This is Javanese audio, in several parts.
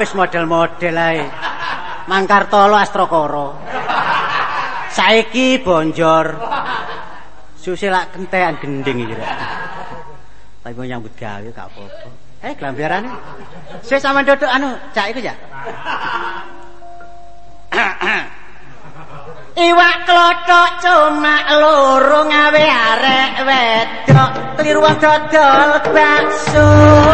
wis model-model ae. Mangkartolo Astrokoro. Saiki bonjor. Susih lak kentekan gending iki rek. Tapi mau nyambut gawe gak apa-apa. Glambiarane. Wis sampean dodok anu, cak iku ya. Iwak klothok cuma loro ngawe arek wedok kliru wong dodol bakso.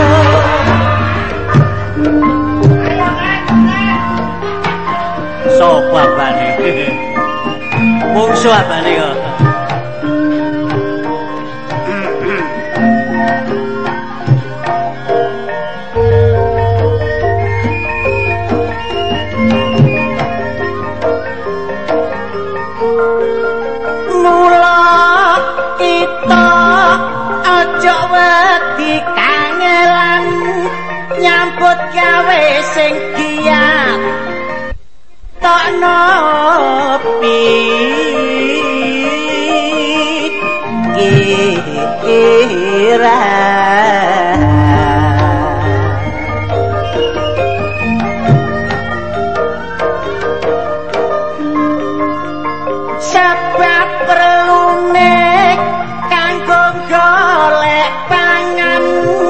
Sopo abane? Mungsu abane kok. Nyambut gawe sing giat tok nopi kira sebab perlune kanggo golek pangan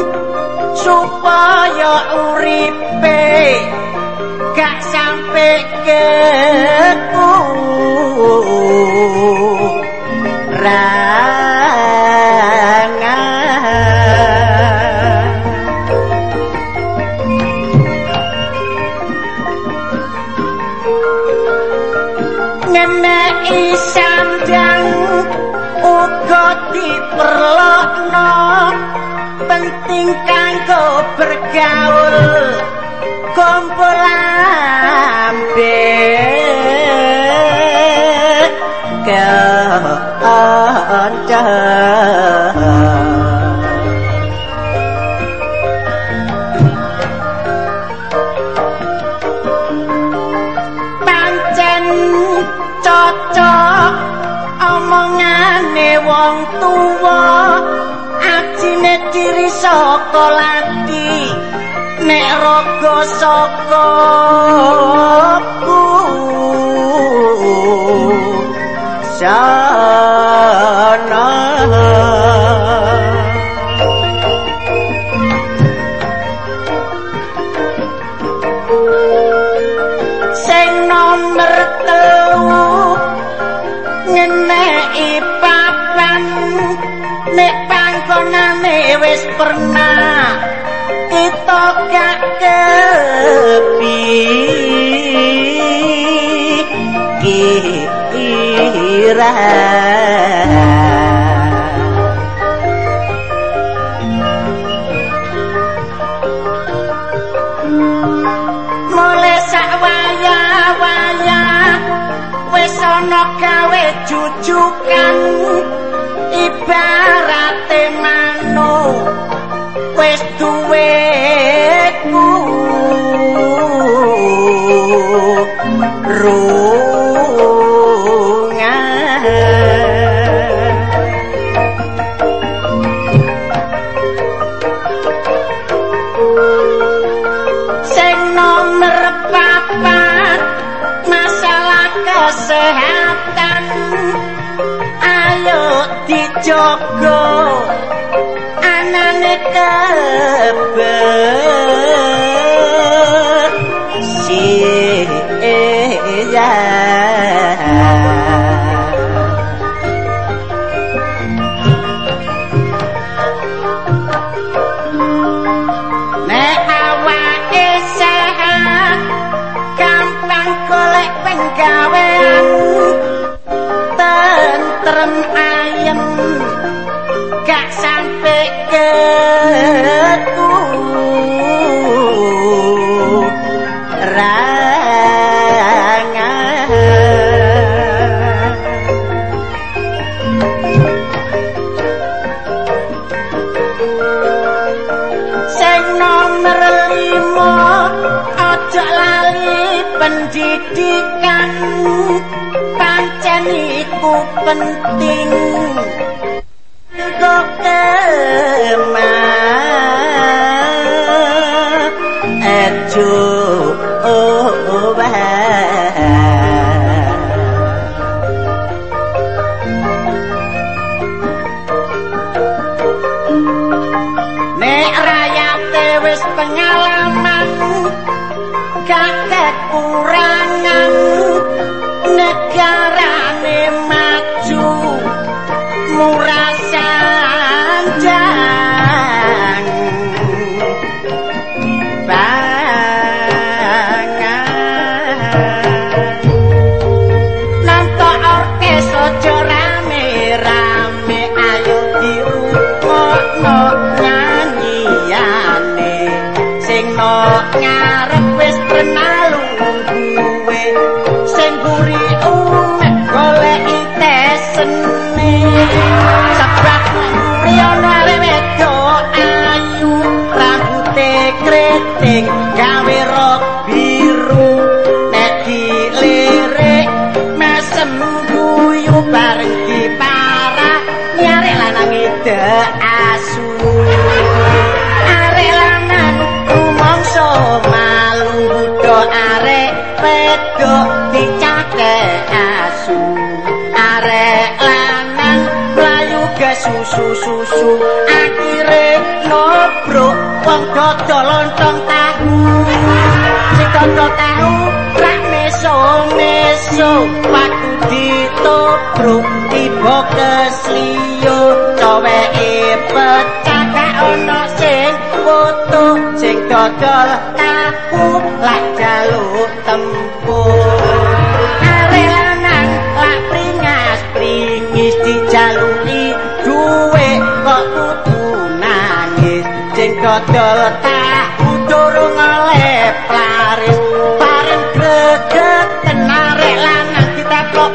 supaya uripe gak sampe kekurangan. Ngeneki sandang uga diperlokno penting kanggo bergaul kumpul lambe kanca pancen cocok omongane wong tuwa ajine diri saka lati nek raga saka sana sing nomer 3 ngeneki papan nek panggonane wis pernah kita gak kepikiran mulai sak waya-waya wis ana gawe jujukan ibarate manuk wis duweku rungan sing nomer 4 masalah kesehatan ayo dijogo anane nek awake sehat gampang golek penggawean tentrem ayem gak sampe pendidikan pancen iku penting kok kemajuan ora sanjang ngarep wis penalu duwe sing guri umek goleki tesene sebab riyana wedok ayu rambuté kriting gawe rok biru nek dilirik mesem guyu bareng dipara nyarek lanang idek asu malu budo arek wedok dicake asu arek lanang mlayu ge susu akhire nobrok wong dodol lontong tahu sing dodol tahu rak meso waktu ditobrok tiba kesliyo coweke pecah gak ono sing foto sing dodol tahu lak jaluk tempur arek lanang lak pringis dijaluki duwe kok kudu nangis sing dodol tahu durung oleh plaris bareng gregeten arek lanang ditekok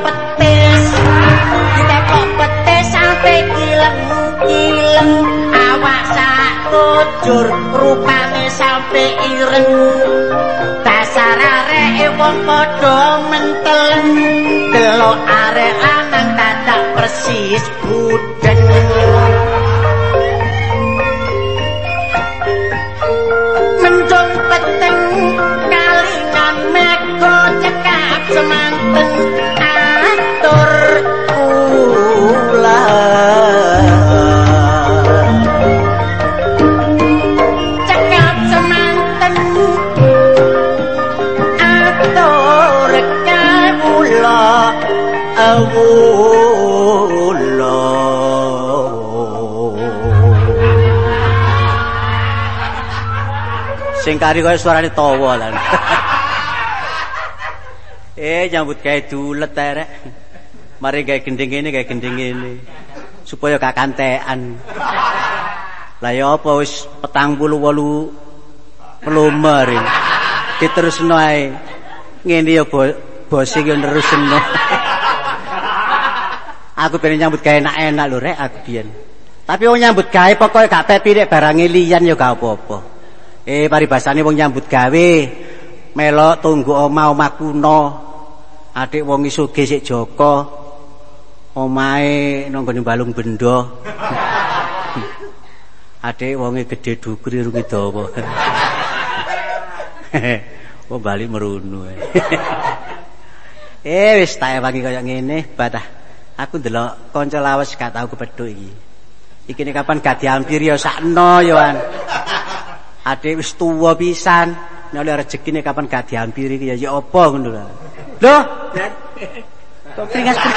petis sampai kileng awak sak kujur rupane sampai ireng dasar arek wong padha menteleng delok arek lanang dadak persis budeng mendung peteng kalingan meko cekap semanten atur kula cekap semanten atur kawula awula sing kari kaya suarane tawa lan nyambut gawe dulet arek mari gawe gending ngene supaya gak kantekan lah ya apa wis 48 pelumer diterusno ae ngene ya bos iki nerusno aku pengen nyambut gawe enak lho rek aku biyen tapi wong nyambut gawe pokoke gak pepirik barange liyan ya gak apa-apa paribasane wong nyambut gawe melok tunggu omah kuno adik wong sugih sik Joko omahe nang gone balung bendo adik wonge gedhe dhukur irunge dawa oh bali merunu wis tak ewangi kaya ngene batah aku ndelok kanca lawas gak tau kepethuk iki kapan gak diampiri ya sakno ya an adik wis tuwa pisan nek oleh rezekine kapan gak diampiri ya apa ngono lho lho kok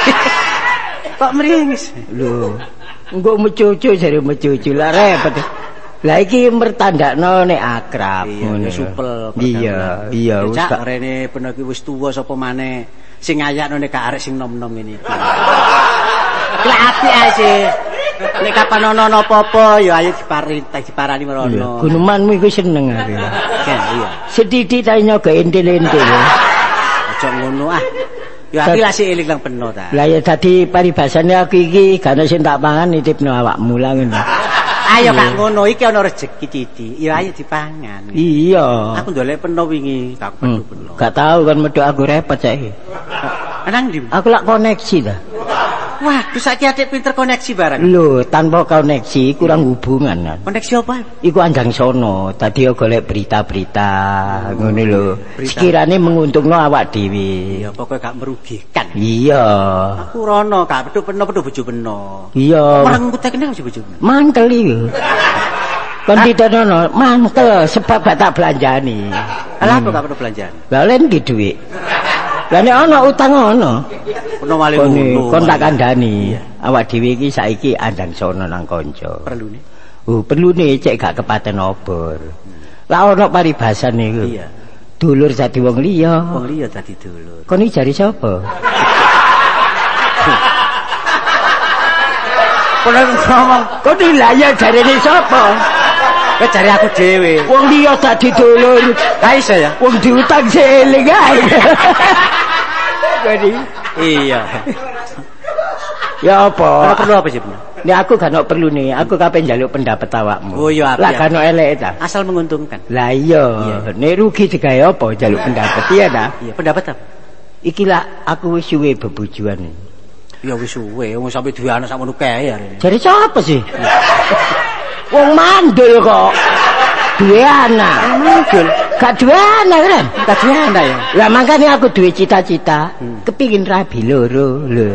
mringis lho engko mecucu jare mecucu lah repot lah iki mertandakno nek akrab ngono supel iya wis gak rene ben iki wis tuwa sapa maneh sing ayakno nek arek sing nom-nom ngene iki lek apik ae sih nek kapan ono apa-apa ya ayo diparani merono. Gunemanmu iku seneng aku. Iya. Sithik ta nyoga entil-entil. Aja ngono ah. Ya aku lak sik eling nang peno ta. Lah ya dadi paribasane aku iki gak ono sing tak pangan nitipno awakmu lah ngono. Ayo gak ngono iki ana rezeki titik. Ya ayo dipangan. Iya. Aku ndolek peno wingi, gak peno. Gak tau kan medhok aku repot saiki. Nang ndi? Aku lak koneksi ta. Wah, saiki adik pinter koneksi barang. Lho, tanpa koneksi kurang hubungan kan. Koneksi apa? Iku anjang sono, tadi golek berita-berita ngono lho. Sekirane menguntungno awak dhewe. Ya pokoke gak merugikan. Iya. Aku rono, gak pedho bojo peno. Iya. Orang kutekne bojo. Mangkel iki. Kon ditono mangkel sebab gak tak belanjani. Lah apa gak perlu belanjani? Lah len iki dhuwit. Lah nek ana utang ana. Ono wali ngono. Kon tak kandhani. Awak dhewe iki saiki andang sono nang kanca. Perlune. Perlune cek gak kepaten obor. Lah ana paribasan niku. Iya. Dulur dadi wong liya. Wong liya dadi dulur. Kon iki jari sapa? Kono ngomong, kon lha ya jarene sapa? Wis jare aku dhewe. Wong liya dadi dulur. Lah iso ya? Wong diutang seling ae. Jadi iya. Ya apa? Ora perlu apa sih, Bu? Nek aku gak ono perlu nih, aku kapan njaluk pendapat awakmu. Oh iya, lah gak ono elek ta. Asal menguntungkan. Lah iya, nek rugi digawe apa njaluk pendapat iya ta? Iya, pendapat apa? Iki lah aku wis suwe bebujuan. Ya wis suwe, wong sampe duwe anak sakmono kae ya. Jare sapa sih? Wong mandul kok. Duwe anak. Mandul. Gak duwe anak kan? Gak duwe anak ya. Lah makane aku duwe cita-cita, kepingin rabi loro lho.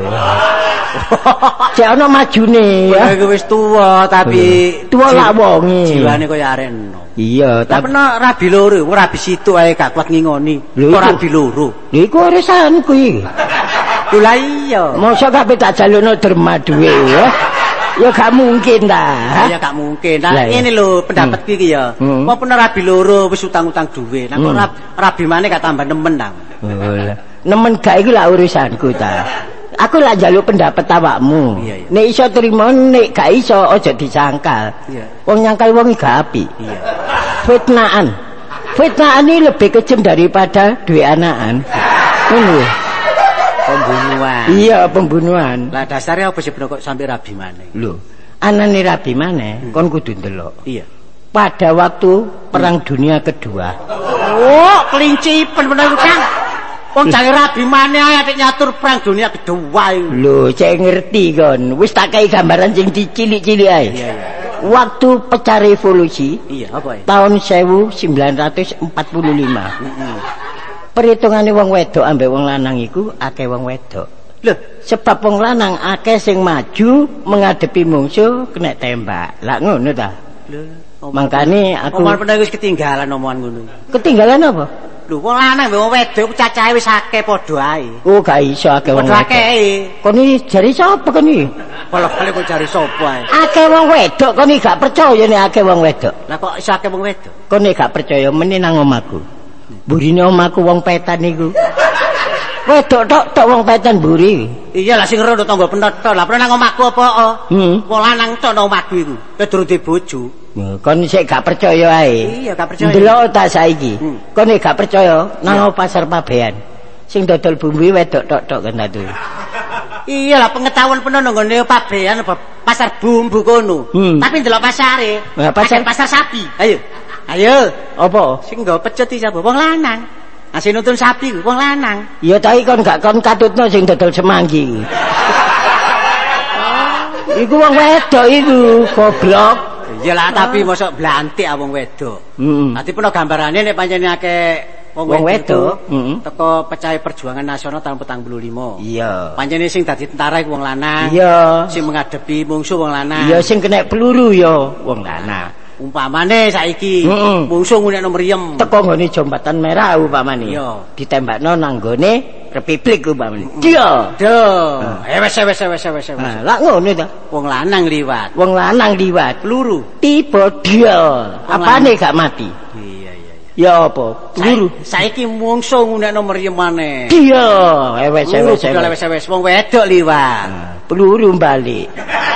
Cek ana majune ya. Kowe wis tuwa tapi tuwa lak wonge. Jiwane koyo arek enom. Iya, tapi nek rabi loro, ora rabi situ ae gak kuat ngingoni. Kok rabi loro. Lha iku urusanku iki. Lah iya. Mosok kabeh tak jalukno derma duwe ya. Ya gak mungkin ta. Ya gak mungkin. Nah ngene lho pendapatku iki ya. Apa pun rabi loro wis utang-utang duwe. Nek kok rabi maneh gak tambah nemen ta. Nemen gak iku lak urusanku ta. Aku lak njaluk pendapat awakmu. Nek iso trimo, nek gak iso aja disangkal. Wong nyangkal wong gak apik. Iya. Fitnahan. Fitnahan ini lebih kejam daripada duwe anakan. Ngono. Pembunuhan. Iya, pembunuhan. Lah dasarnya apa sih kok sampai rabi maneh? Lho, anane rabi maneh kon kudu ndelok. Iya. Pada waktu Perang Dunia Kedua. Oh, kelincipen bener Kang. Wong jange rabi maneh ae atik nyatur Perang Dunia Kedua iki. Lho, cek ngerti kon. Wis tak kei gambaran sing dicilik-cilik ae. Iya. Waktu pecah revolusi. Iya, apa ya? Tahun 1945. Perhitungane wong wedok ambek wong lanang iku akeh wong wedok. Lho, sebab wong lanang akeh sing maju menghadapi mungsuh kena tembak. Lah ngono ta? Lho, mangkane aku omongan pernah wis ketinggalan omongan ngono. Ketinggalan apa? Lho, wong lanang mbek wong wedok cacahe wis akeh padha ae. Oh, gak iso akeh wong wedok. Kon iki jare sapa kon iki? Kale kok jare sapa ae? Akeh wong wedok kon iki gak percaya nek akeh wong wedok. Lah kok iso akeh wong wedok? Kon iki gak percaya meneh nang omahku. Burine omahku wong petan niku. Wedok tok wong petan buri. Iya lah sing rono tangga penthot. Lah pernah nang omahku apa? Wong lanang tok nang omahku iku. Wis durung di bojo. Kon sik gak percaya ae. Iya, gak percaya. Delok ta saiki. Kon gak percaya nang pasar Pabean. Sing dodol bumbu wedok tok kan tadi. Iya lah pengetahuan penuh nang ngene Pabean pasar bumbu kono. Tapi ndelok pasare. Pasar sapi. Ayo. Apa? Sing nggo pecet iki sapa? Wong lanang. Asih nuntun sapi ku wong lanang. Iya ta iki kon gak kon katutno sing dodol semanggi iku. Iku wong wedok iku, goblok. Iyalah tapi mosok blantik wong wedok. Dadi peno gambarane nek pancen akeh wong wedok teko pecah perjuangan nasional tahun 45. Iya. Pancene sing dadi tentara iku wong lanang. Iya. Sing menghadapi mungsuh wong lanang. Iya sing kena peluru ya wong lanang. Umpamane saiki mungsuh ngunekno mriyem teko nggone Jembatan Merah umpamane ditembakno nang nggone Republik umpamane dia wes lah ngono ta wong lanang liwat peluru tiba dia apane gak mati ya apa peluru saiki mungsuh ngunekno mriyem maneh dia wes wong wedok liwat peluru balik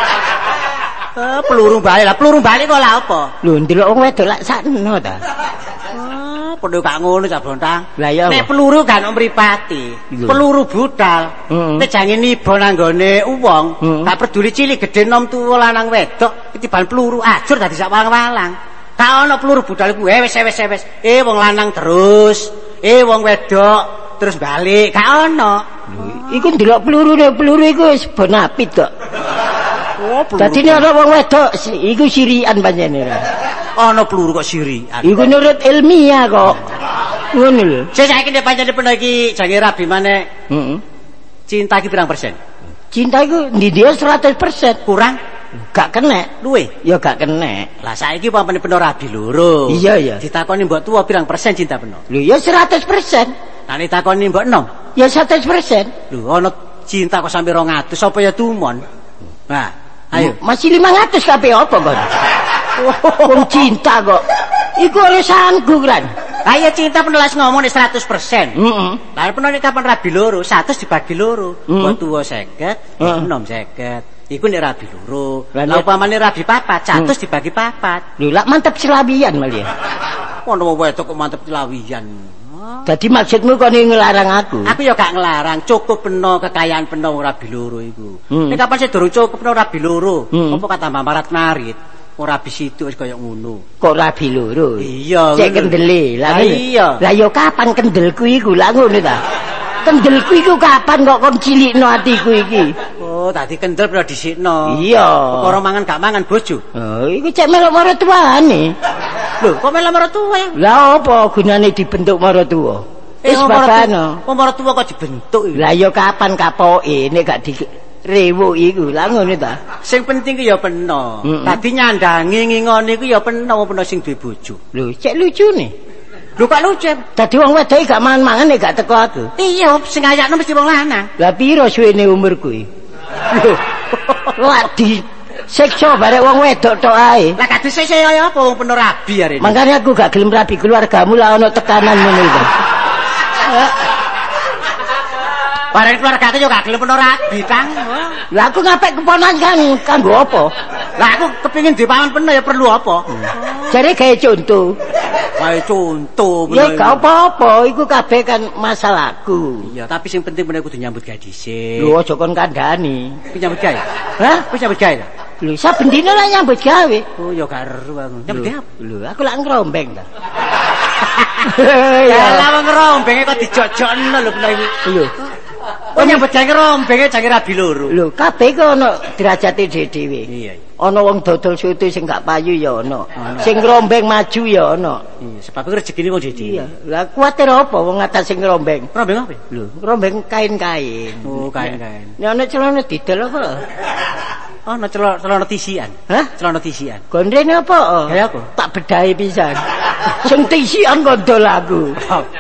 peluru balik kok lah apa? Lho ndelok wong wedok lak sakno ta. Padha gak ngono cah Bontang. Lah iya. Nek peluru gak ono mripate. Peluru budal. Nek jange niba nang gone wong, gak peduli cilik gedhe nom tuwa lanang wedok, ketiban peluru ajur dadi sak walang-walang. Gak ono peluru budal iku wes. Wong lanang terus, wong wedok terus balik, gak ono. Iku ndelok peluru iku wis ben apit kok. Oh, dadi nek ana wong wedok iku sirian panjenengan. Ana peluru kok sirian. Iku nurut ilmiah kok. Ngono lho. Saiki nek panjenengan peno iki jange rabi maneh. Cinta iki pirang persen? Cinta iku ndi dia 100%. Kurang? Gak kena. Luwe? Ya gak kena. Lah saiki pampane peno rabi loro. Iya. Ditakoni mbok tuwa pirang persen cinta peno? Lho ya 100%. Lah nek takoni mbok enom? Ya 100%. Lho, ana cinta kok sampe 200, apa ya tumon? Nah, ayo. Masih 500 kabeh apa kok? Wong cinta kok. Iku oleh sanggup kan. Ayo cinta penelas ngomong nek 100%. Lah penone kapan rabi loro, 100 dibagi loro. Buat tuwa 50, enom 50. Iku nek rabi loro. Lah upamane rabi 4, 100 dibagi 4. Lho, lak mantep selawian malah. Ono wedok kok mantep selawian. Dadi maksudmu kok ngelarang aku? Aku ya gak ngelarang, cukup peno kekayaan peno rabi loro iku. Nek kapan sih durung cukup peno rabi loro, apa kata marat narit? Ora bis itu wis kaya ngono. Kok rabi loro? Iya. Cek kendele. Lah iya. Lah ya kapan kendelku iku? Lah ngono ta. Kendelku iku kapan kok kon cilikno atiku iki? Oh, tadi kendel pernah dhisikno. Iya. Perkara mangan gak mangan bojo. Oh, iku cek melok maratuane. Lho, kok melok maratuwa? Lah apa gunane dibentuk maratuwa? Wis babano. Kok maratuwa kok dibentuk iki? Lah ya kapan kapoke nek gak rewo iku lah ngono ta. Sing penting ki ya peno. Tadi nyandangi ngingone iku ya peno sing duwe bojo. Lho, cek lucune. Lho kok lucu? Dadi wong wedok gak mangan-mangan nek gak teko aku. Iya, sing ayakno mesti wong lanang. Lah piro suwene umurku iki? Lho. Wadi sekso barek wong wedok tok ae. Lah kadhe saya apa wong peno rabi arene. Mangkane aku gak gelem rabi keluargamu lah ana tekanan ngono iku. Bareng keluarga yo gak gelem peno rabi, Kang. Lah aku ngapik keponakan kanggo apa? Lah aku kepengin dipangan peno ya perlu apa? Jare gawe contoh. Gawe contoh. Ya gak apa-apa, iku kabeh kan masalahku. Iya, tapi sing penting meneh kudu nyambut gawe dhisik. Lho aja kon kandhani. Ku nyambut gawe. Hah? Ku nyambut gawe. Lho saben dina lah nyambut gawe. Oh ya gak eru aku. Nyambut gawe. Lho aku lak ngrombeng ta. Ya lah wong ngrombenge kok dijojokno lho peno iki. Lho. Oh nyambut gawe ngrombenge jange rabi loro. Lho kabeh kok ana derajate dhewe-dhewe. Iya. Ana wong dodol soto sing gak payu ya ana. Sing ngrombeng maju ya ana. Iya, sebab rezekine wong dhewe. Iya. Lah kuwatir apa wong atas sing ngrombeng? Ngrombeng apa? Lho, ngrombeng kain-kain. Oh, kain-kain. Nek ana celana didol apa? Ana celana tisian. Hah? Celana tisian. Gondrene apa? Ya apa? Tak bedahi pisan. Sing tisian gondol aku.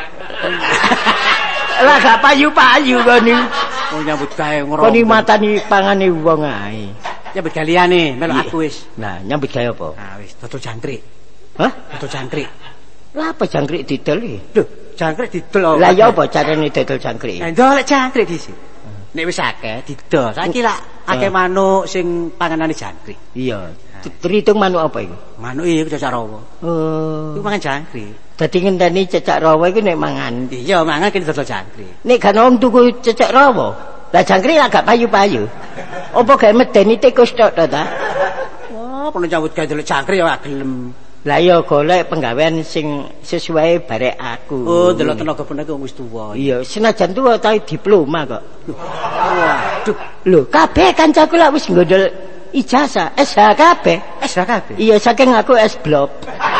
Lah gak payu-payu kene. Oh nyambut gawe ngrombeng. Kene matani pangane wong ae. Nyambut gawe liyane, melok aku wis. Nah, nyambut gawe apa? Ah wis, dodol jangkrik. Hah? Dodol jangkrik. Lah apa jangkrik didol iki? Lho, jangkrik didol. Lah ya apa carane dodol jangkrik? Lah ndolek jangkrik dhisik. Nek wis akeh didol. Saiki lak akeh manuk sing panganane jangkrik. Iya. Terhitung manuk apa iku? Manuk iku cecak rawa. Oh. Iku mangan jangkrik. Dadi ngenteni cecak rawa iku nek mangan. Iya, mangan kene dodol jangkrik. Nek kan wong tuku cecak rawa, lah jangkrik agak payu-payu. Apa gawe medeni tikus tok ta? Wah, perlu nyambut gawe delok jangkrik ya gelem. Lah ya golek penggawean sing sesuai barek aku. Oh, delok tenaga punake wis tuwa. Iya, senajan tuwa ta diploma kok. Waduh, lho kabeh kancaku lak wis nggondol ijazah SH kabeh. SH kabeh. Iya, saking aku S blok.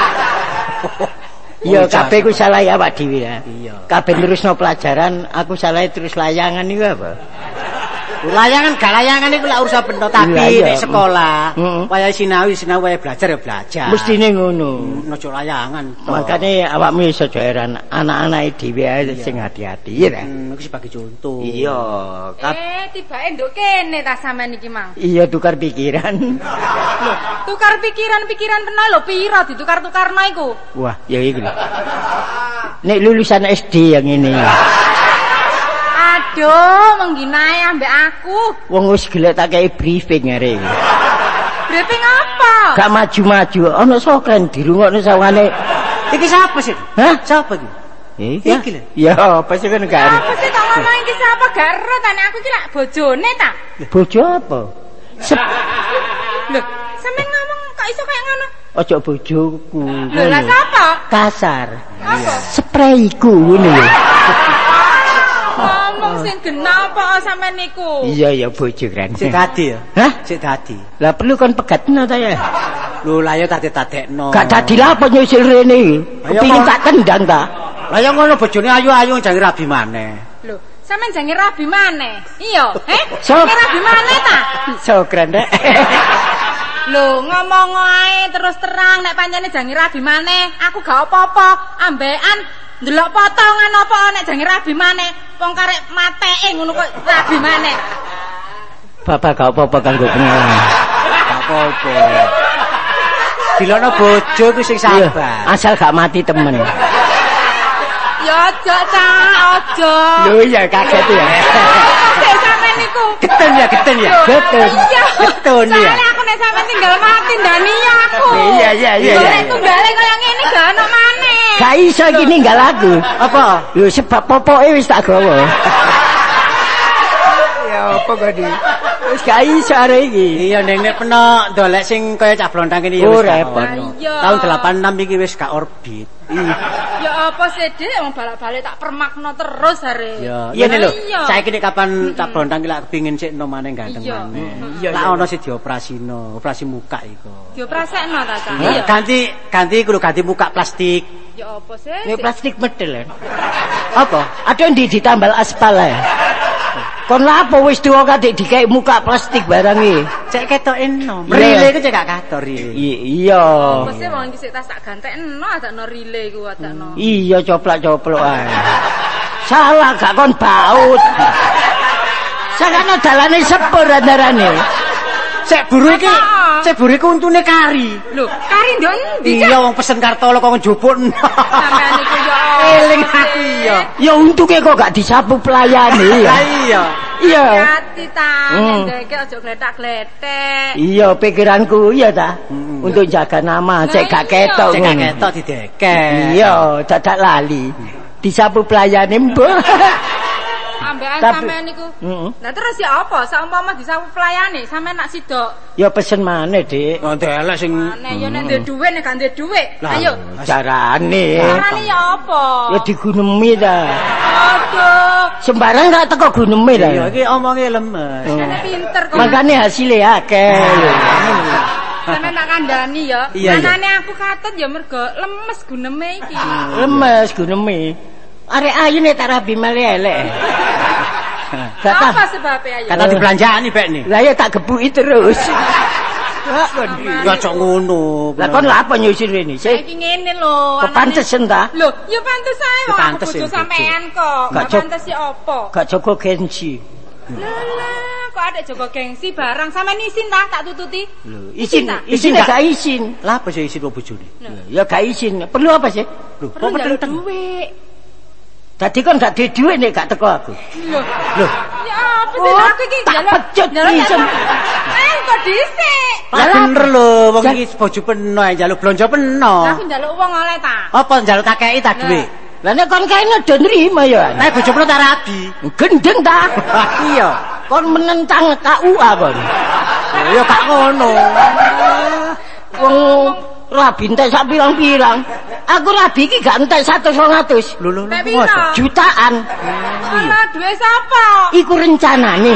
Iya, kabeh ku salah ya awak dhewe ya. Iya. Kabeh terusno pelajaran, aku salah terus layangan iku apa? Layangan gak layangan iku lak urusan benda tapi nek sekolah waya sinau waya belajar ya belajar. Mestine ngono. Ojo layangan. Makane awakmu iso heran anak-anake dhewe ae sing hati-hati ya. Iku sebagai contoh. Iya. Tibake nduk kene ta sampean iki, Mang. Iya tukar pikiran. Lho, tukar pikiran peno lho pira ditukar-tukarno iku? Wah, ya iki lho. Nek lulusan SD yang ini. Aduh, mengginae ambek aku. Wong wis gelek tak kei briefing arek. Briefing apa? Gak maju-maju, ana sokren dirungokno sawangane. Iki sapa sih? Hah? Sapa iki? Iki lho. Ya, apa sih kan gak Apa sih tak ngomong iki sapa gak ero ta nek aku iki lak bojone ta? Bojo apa? Lho, sampean ngomong kok iso kaya ngono? Ojo bojoku. Lho, lah sapa? Kasar. Apa? Sprayku ngono lho. Ngomong sing genah apa sampean niku? Iya ya bojo kan. Sik dadi ya? Hah? Sik dadi. Lah perlu kon pegatno ta ya? Lho lah ya tadek-tadekno. Gak dadi lah apa nyusul rene. Kepingin tak tendang ta. Lah ya ngono bojone ayu-ayu jange rabi maneh. Lho, sampean jange rabi maneh. Iya, Jange rabi maneh ta? Sokren dek. Lho, ngomong ae terus terang nek pancene jange rabi maneh, aku gak apa-apa. Ambekan Ndelok potongan apa nek jange rabi maneh. Wong karek mateke ngono kok rabi maneh. Bapak gak apa-apa kanggo pengalaman. Gak apa-apa. Dilono bojo ku sing sabar. Asal gak mati temen. Ya aja ta, aja. Lho iya kaget ya. Sampeyan niku. Geten ya. Getun ya. Soale aku nek sampeyan tinggal mati ndani aku. Iya. Nek tunggale kaya ngene gak ono maneh. Gak iso iki ninggal aku. Apa? Lho sebab popoke wis tak gawa. Ya apa kok di? Wis gak iso arek iki. Iya nek peno dolek sing kaya cah blontang kene ya wis repot. Tahun 86 iki wis gak orbit. Ya apa sih Dik, wong balak-balik tak permakno terus are. Ya, iya lho. Saiki nek kapan cah blontang iki lak kepengin sik nom maneh ganteng maneh. Lah ono sing dioperasino, operasi muka iku. Dioprasekno ta, Cak? Iya. Ganti kudu ganti muka plastik. Ya apa sih? Ini plastik medel. Apa? Ada yang ditambal aspal ya. Kon lapo wis tuwa kadek dikek muka plastik barang iki. Cek ketok enom. Rile iku cek gak kator rile. Iya. Apa sih wong iki sik tas tak gantekno adakno rile iku adakno. Iya coplak-coplok ae. Salah gak kon baut. Sakane dalane sepur andarane. Cek buru iki untune kari. Lho, kari ndi? Iya wong pesen kartolo kok njupuk. Sampeyan iku ya eling aku ya. Ya untuke kok gak disapu pelayane ya. Iya. Iya. Hati ta, ndeke aja gletak-gletek. Iya pikiranku iya ta. Untuk jaga nama cek gak ketok. Cek gak ketok dideket. Iya, dadak lali. Disapu pelayane mbah. Ambekan sampean niku. Lah terus ya apa? Saumpama disapu pelayane, sampean nak sidok. Ya pesen maneh, Dik. Oh, delek sing Maneh ya nek ndek dhuwit nek gak ndek dhuwit. Ayo. Carane. Carane ya apa? Ya digunemi ta. Aduh. Sembarang gak teko guneme ta. iya iki omonge lemes. Sampeyan pinter kok. Makane hasilnya akeh. Sampeyan tak kandhani ya. Anane aku katut ya mergo lemes guneme iki. Lemes guneme. Arek ayu nek tak rabi male elek. Apa sebabnya ayo? Kata dibelanjani bek nih. Lah ya tak gebuki terus. Ya cok ngono. Lah kon lha apa nyusir rene? Saiki ngene lho. Kepancesen ta? Lho, ya pantes ae wong Pantes bojo ya, sampean kok. Gak pantes ya apa? Gak jaga gengsi. Lah, kok adek jaga gengsi barang sampean isin ta tak tututi? Lho, isin gak isin. Lah apa sih isin kok bojone? Ya gak isin. Perlu apa sih? Lho, kok medeng duit. Tadi kan gak ada duit nek gak teko aku. Loh. Ya apa sih aku iki tak pecut isin. Kok dhisik. Lah bener lho, wong iki bojo peno njaluk blonjo peno. Lah aku njaluk wong oleh ta. Apa njaluk tak kei ta dhuwit? Lah nek kon kene do nrimo ya. Nek bojo peno tak rabi. Gendeng ta? Iya. Kon menentang KUA kon. Ya gak ngono. Wong rabi entek sak pirang-pirang. Aku rabi iki gak entek 100-200. Lho jutaan. Lah duwe sapa? Iku rencanane.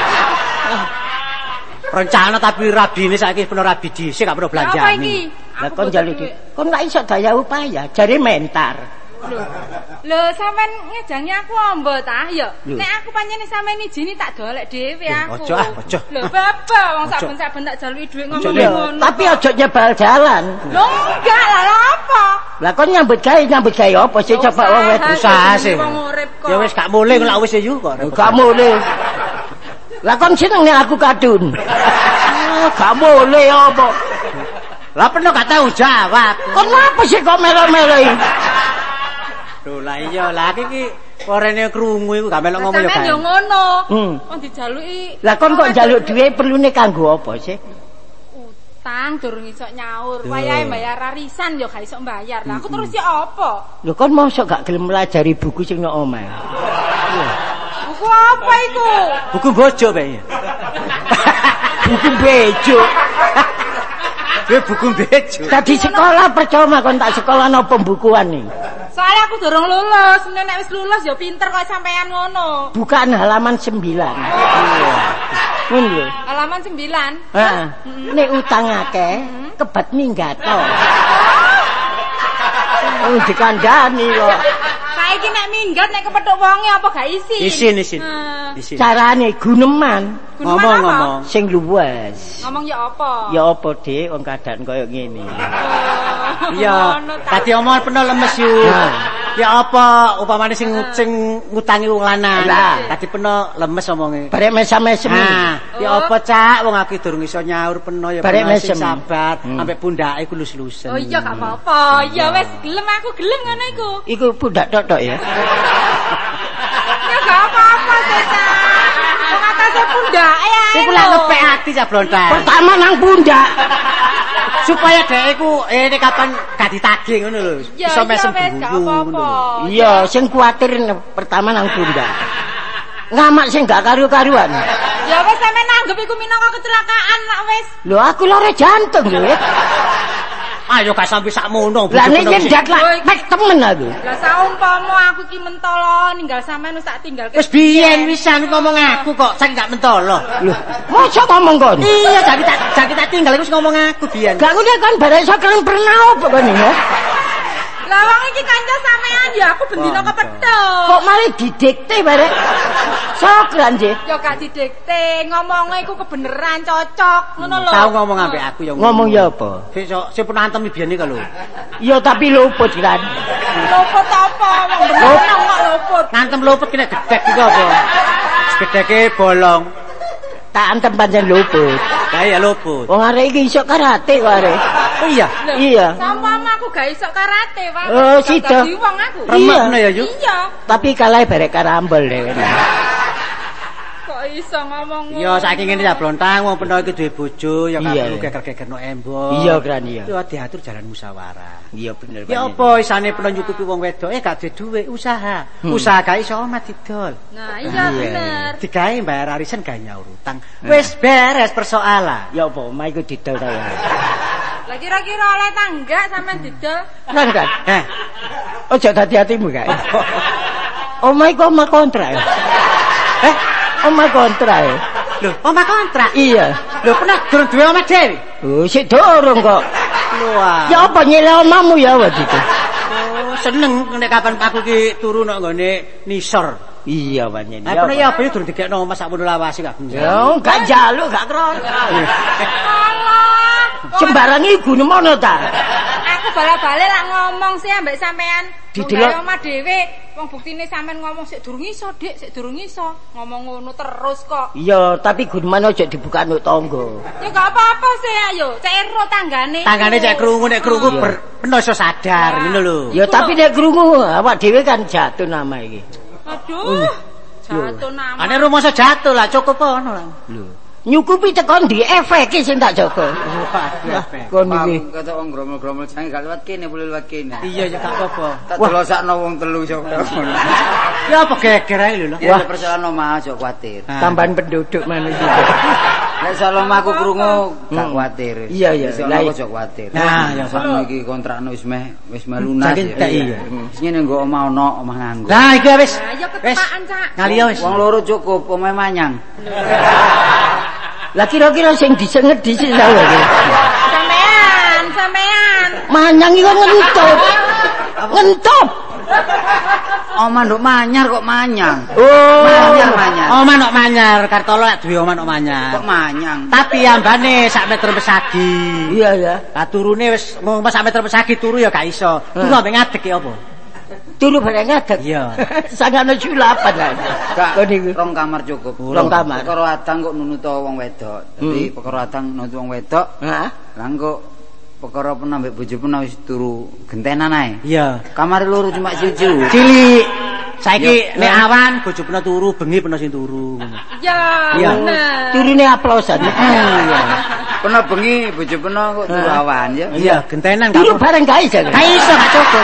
Rencana tapi rabine saiki peno rabi dhisik gak perlu belanjani. Apa iki? Lah kon njaluk kon gak iso daya upaya, jare mentar. Lho sampean ngejangi aku ombo ta? Ya. Nek aku pancene sampean izini tak dolek dhewe aku. Ojo. Lho bapak wong saben-saben tak jaluki dhuwit ngono. Tapi ojo nyebal jalan. Lho enggak lah apa? Lah kon nyambut gawe apa sih coba wong wedok usaha sih. Ya wis gak mulih lak wis yo kok. Gak mulih. Lah kon seneng nek aku kadun. Gak mulih apa? Lah peno gak tahu jawab. Kon apa sih kok melo-melo iki? Lho lah iya lah iki korene krungu iku gak melok ngomong ya kan. Sampeyan yo ngono. Kon dijaluki. Lah kon kok njaluk dhuwit perlune kanggo apa sih? Utang durung iso nyaur. Wayahe bayar arisan yo gak iso mbayar. Lah aku terus ya apa? Lho kon mosok gak gelem melajari buku sing nang omah. Buku apa iku? Buku bojo bae. Buku bejo. Buku bejo. Tadi sekolah percuma kon tak sekolah no pembukuan nih. Soalnya aku durung lulus, nek wis lulus ya pinter kok sampean ngono. Bukan halaman 9. Ngono. Halaman 9. Heeh. Nek utang akeh, kebat minggato. Oh, dikandani kok. Saiki nek minggat nek kepethuk wonge apa gak isin? Isin. Carane guneman. Ngomong. Sing luwes. Ngomong ya apa? Ya apa, Dik, wong keadaan koyo ngene. Iya. Tadi omong peno lemes yo. Ya apa upamane sing ngutangi wong lanang. Dadi peno lemes omonge. Barek mesam-mesem. Ya apa Cak wong aku durung iso nyaur peno ya barek mesem sabar sampe pundake ku lus-lusen. Oh iya gak apa-apa. Ya wis gelem aku gelem ngono iku. Iku pundak tok ya. Ya gak apa-apa sih Cak. Wong atase pundake ya. Iku lek ngepek ati Cak Blontar. Pertama nang pundak. Supaya dhek iku ini kapan gak ditagih ngono lho. Iso mesem apa-apa. Iya, sing kuwatir pertama nang pundak. Ngamak sing gak karu-karuan. Ya wis sampe nanggep iku minangka kecelakaan lak wis. Lho aku lore jantung lho. Ayo gak sampe sakmono. Lah nek ndak lek temen aku. Lah saumpama aku ki mentolo ninggal sampean wis tak tinggalke. Wis biyen wisan ngomong aku kok sak gak mentolo. Lho, mosok ngomong kon? Iya, jadi tak tinggal wis ngomong aku biyen. Gak ngono kan bareng iso kalian pernah apa kon ya? Lah wong iki kanca sampean ya aku bendina kepethuk. Kok mari didikte bareng? Sok lanje. Ya gak didikte, ngomongnya iku kebeneran cocok, ngono lho. Tahu ngomong ambek aku ya. Ngomong ya apa? Sing pernah antem biyen iki lho. Ya tapi luput kan. Luput apa? Wong bener kok luput. Ngantem luput kena gedhek iku apa? Gedheke bolong. Tak antem pancen luput. Lah ya luput. Wong arek iki iso karate kok arek. Oh iya. Iya. Sampama aku gak iso karate, Pak. Oh, sida. Dadi wong aku. Remekno ya, Yu. Iya. Tapi kalah barek karambol deh. Kok iso ngomong ngono? Ya saiki ngene ya Blontang, wong peno iki duwe bojo ya kabeh geger-gegerno embong. Iya kan iya. Ya diatur jalan musyawarah. Iya bener. Ya apa isane peno nyukupi wong wedok gak duwe duwe usaha. Usaha gak iso omah didol. Nah, iya bener. Digawe bayar arisan gak nyaur utang. Wis beres persoalan. Ya apa omah iku didol ta ya. Lah kira-kira oleh tangga sampean didol? Nah kan. Ojo hati-hatimu gak. Omah iku omah kontrak. Omah kontrak. Lho, omah kontrak? Iya. Lho, pernah durung duwe omah dhewe? Oh, sik durung kok. Wah. Ya apa nyilih omahmu ya waktu itu? Oh, seneng nek kapan aku ki turu nang nggone nisor. Iya pancen. Ya apa ya apa durung digekno omah sakmono lawase gak gunjang. Ya, gak njaluk, gak krono. Allah. Sembarang iku nemono ta. Aku bala-bale lak ngomong sih ambek sampean. Didelok omah dhewe, wong buktine sampean ngomong sik durung iso, Dik, sik durung iso. Ngomong ngono terus kok. Iya, tapi guneman aja dibuka nduk tangga. Ya gak apa-apa sih, ayo, cek ero tanggane. Tanggane cek krungu nek krungu peno iso sadar ngono lho. Ya tapi nek krungu awak dhewe kan jatuh nama iki. Aduh. Jatuh nama. Ane rumoso jatuh lah cukup ono lah. Lho. Nyukupi tekan di efek sing tak jaga. Kon iki kata wong gromol-gromol jange gak lewat kene, boleh lewat kene. Iya ya gak apa-apa. Tak delosakno wong telu sok. Ya apa geger ae lho. Ya persoalan omah aja kuwatir. tambahan penduduk manusia. Nek soal omahku krungu gak kuwatir. Iya iya. Lah aja kuwatir. Nah, ya sakno iki kontrakno wis meh lunas. Iya. Sing ngene nggo omah ono, omah nganggo. Lah iki wis. Ayo ketepaan, Cak. Ngaliyo wis. Wong loro cukup, omahe manyang. Lah kira-kira sing disenget dhisik ta wae. Sampean. Manyang iku ngentup. Ngentup. Omah nduk manyar kok manyang. Oh, Manyar. Omah nok manyar, Kartolo lek duwe omah nok manyar. Kok manyang? Tapi ambane sak meter pesagi. iya ya. Lah turune wis mau sak meter pesagi turu ya gak iso. Turu ambek ngadeg ya apa? Turu bareng ngadeg. Iya. Sangane julapan lah. Gak, Kon iki. rong kamar cukup. Rong kamar. Perkara adang kok nunuto wong wedok. Dadi perkara adang nunuto wong wedok. Heeh. Lah engko perkara pun ambek bojo pun wis turu gentenan ae. Iya. Kamar loro cuma siji. Cilik. Saiki nek awan bojo peno turu, bengi peno sing turu. Ya, Iya. bener. Turune aplosan. Iya. Peno bengi bojo peno kok turu awan ya. Iya, gentenan Turu bareng gae jane. Gak iso gak cukup.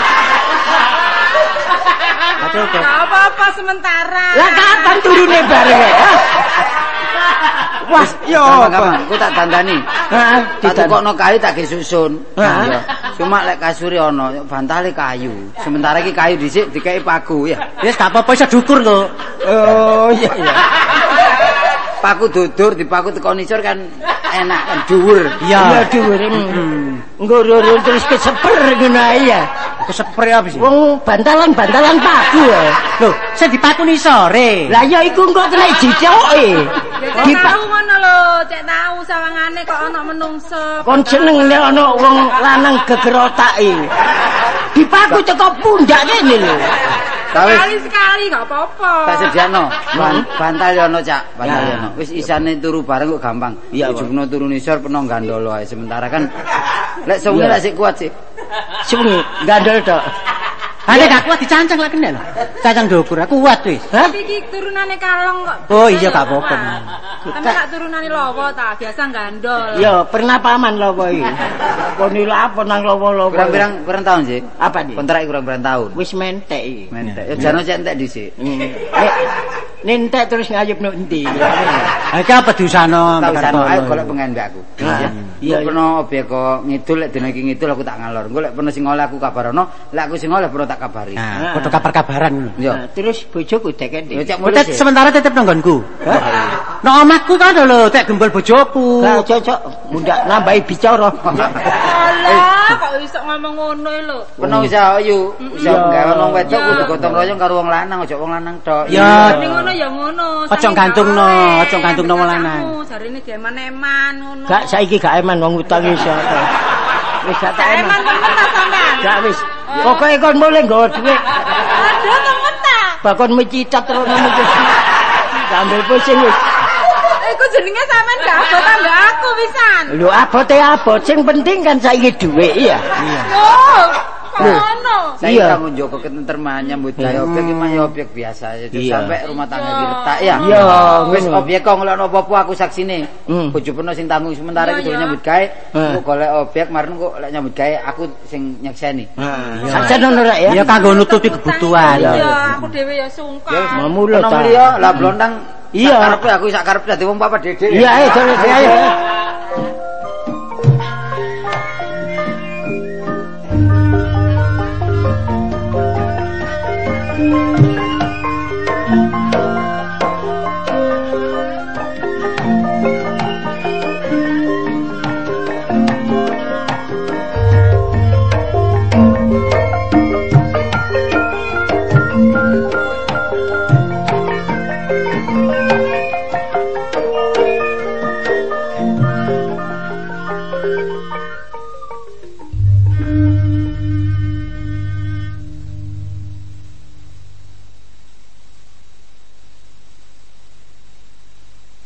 Gak cukup. Gak apa-apa sementara. Lah kapan turune bareng ya? Wah, yo. Kapan ku tak dandani. Heeh, Tak tukokno kayu tak ge susun. Heeh. Iya. Cuma lek kasure ana, bantale kayu. Sementara iki kayu dhisik dikeki paku ya. Wis gak apa-apa iso dukur kok. Oh, iya iya. Paku dudur dipaku teko nisor kan enak kan dhuwur. Iya dhuwur. Engko roro terus keseper ngono ae ya. Kesepre apa sih? Wong bantalan-bantalan paku ya. Lho, sing dipaku nisore. Lah ya iku engko kena dicoke. Cek tahu ngono lho, cek tahu sawangane kok ana menungso. Kon jeneng nek ana wong lanang geger otake. dipaku teko pundak kene lho. Sekali gak apa-apa. Tak sediano. Bantal yo ono, Cak. Bantal yo ono. Wis isane turu bareng kok gampang. Ujungno turu nisor peno gandolo ae. Sementara kan lek sewengi lek sik kuat sih. Sewengi gandol tok. Ane gak kuat dicancang lek kene lho. Cancang ndukur aku kuat wis. Iki turunane kalong kok. Oh iya gak apa-apa. Sampe tak turunane lowo ta, biasa gandol. Ya, pernah paman lowo iki. Koni lapo nang lowo-lowo. Kurang tahun sih. Apa nih? Kontrak kurang tahun. Wis mentek iki. Mentek. Ya jano cek entek dhisik. Nentek terus ngayubno endi. Iki apa diusano? Tak usano ae golek pengen mbek aku. Iya. Peno objek kok ngidul lek dina iki ngidul aku tak ngalor. Engko lek peno sing oleh aku kabarono, lek aku sing oleh peno tak kabari. Padha kabar-kabaran. Yo. Terus bojoku deket. Yo cek mulih. Sementara tetep nang nggonku. Nang omahku kan lho tek gembel bojoku. Lah cocok mundak nambahi bicara. Alah, kok iso ngomong ngono lho. Peno usaha yu, usaha gawe wong wedok kudu gotong royong karo wong lanang, aja wong lanang tok. Ya. Ning ngono ya ngono. Aja gantungno wong lanang. Jarine geman-eman ngono. Gak saiki gak eman wong utang iso. Wis gak tak eman. Gak wis. Pokoke kon mulih nggawa dhuwit. Aduh temen ta. Bakon mecitat terus ngono iki. Sambil pusing wis. Iku jenenge sampean gak abot ambek aku pisan. Lho abote abot, sing penting kan saiki dhuwit ya. Lho, kono. Saya kamu njogo ketenterman nyambut gawe objek iki mah ya objek biasa aja sampai rumah tangga diretak ya. Iya, wis objek kok ngelokno apa-apa aku saksine. Bojo peno sing tanggung sementara iki nyambut gawe, aku golek objek mareng kok lek nyambut gawe aku sing nyekseni. Sakjane ngono rek ya. Ya kanggo nutupi kebutuhan. Iya, aku dhewe ya sungkan. Mamulo ta. Nomor liya lah blondang. Iya. Karepe aku sak karepe dadi wong papa dede. Iya, ayo.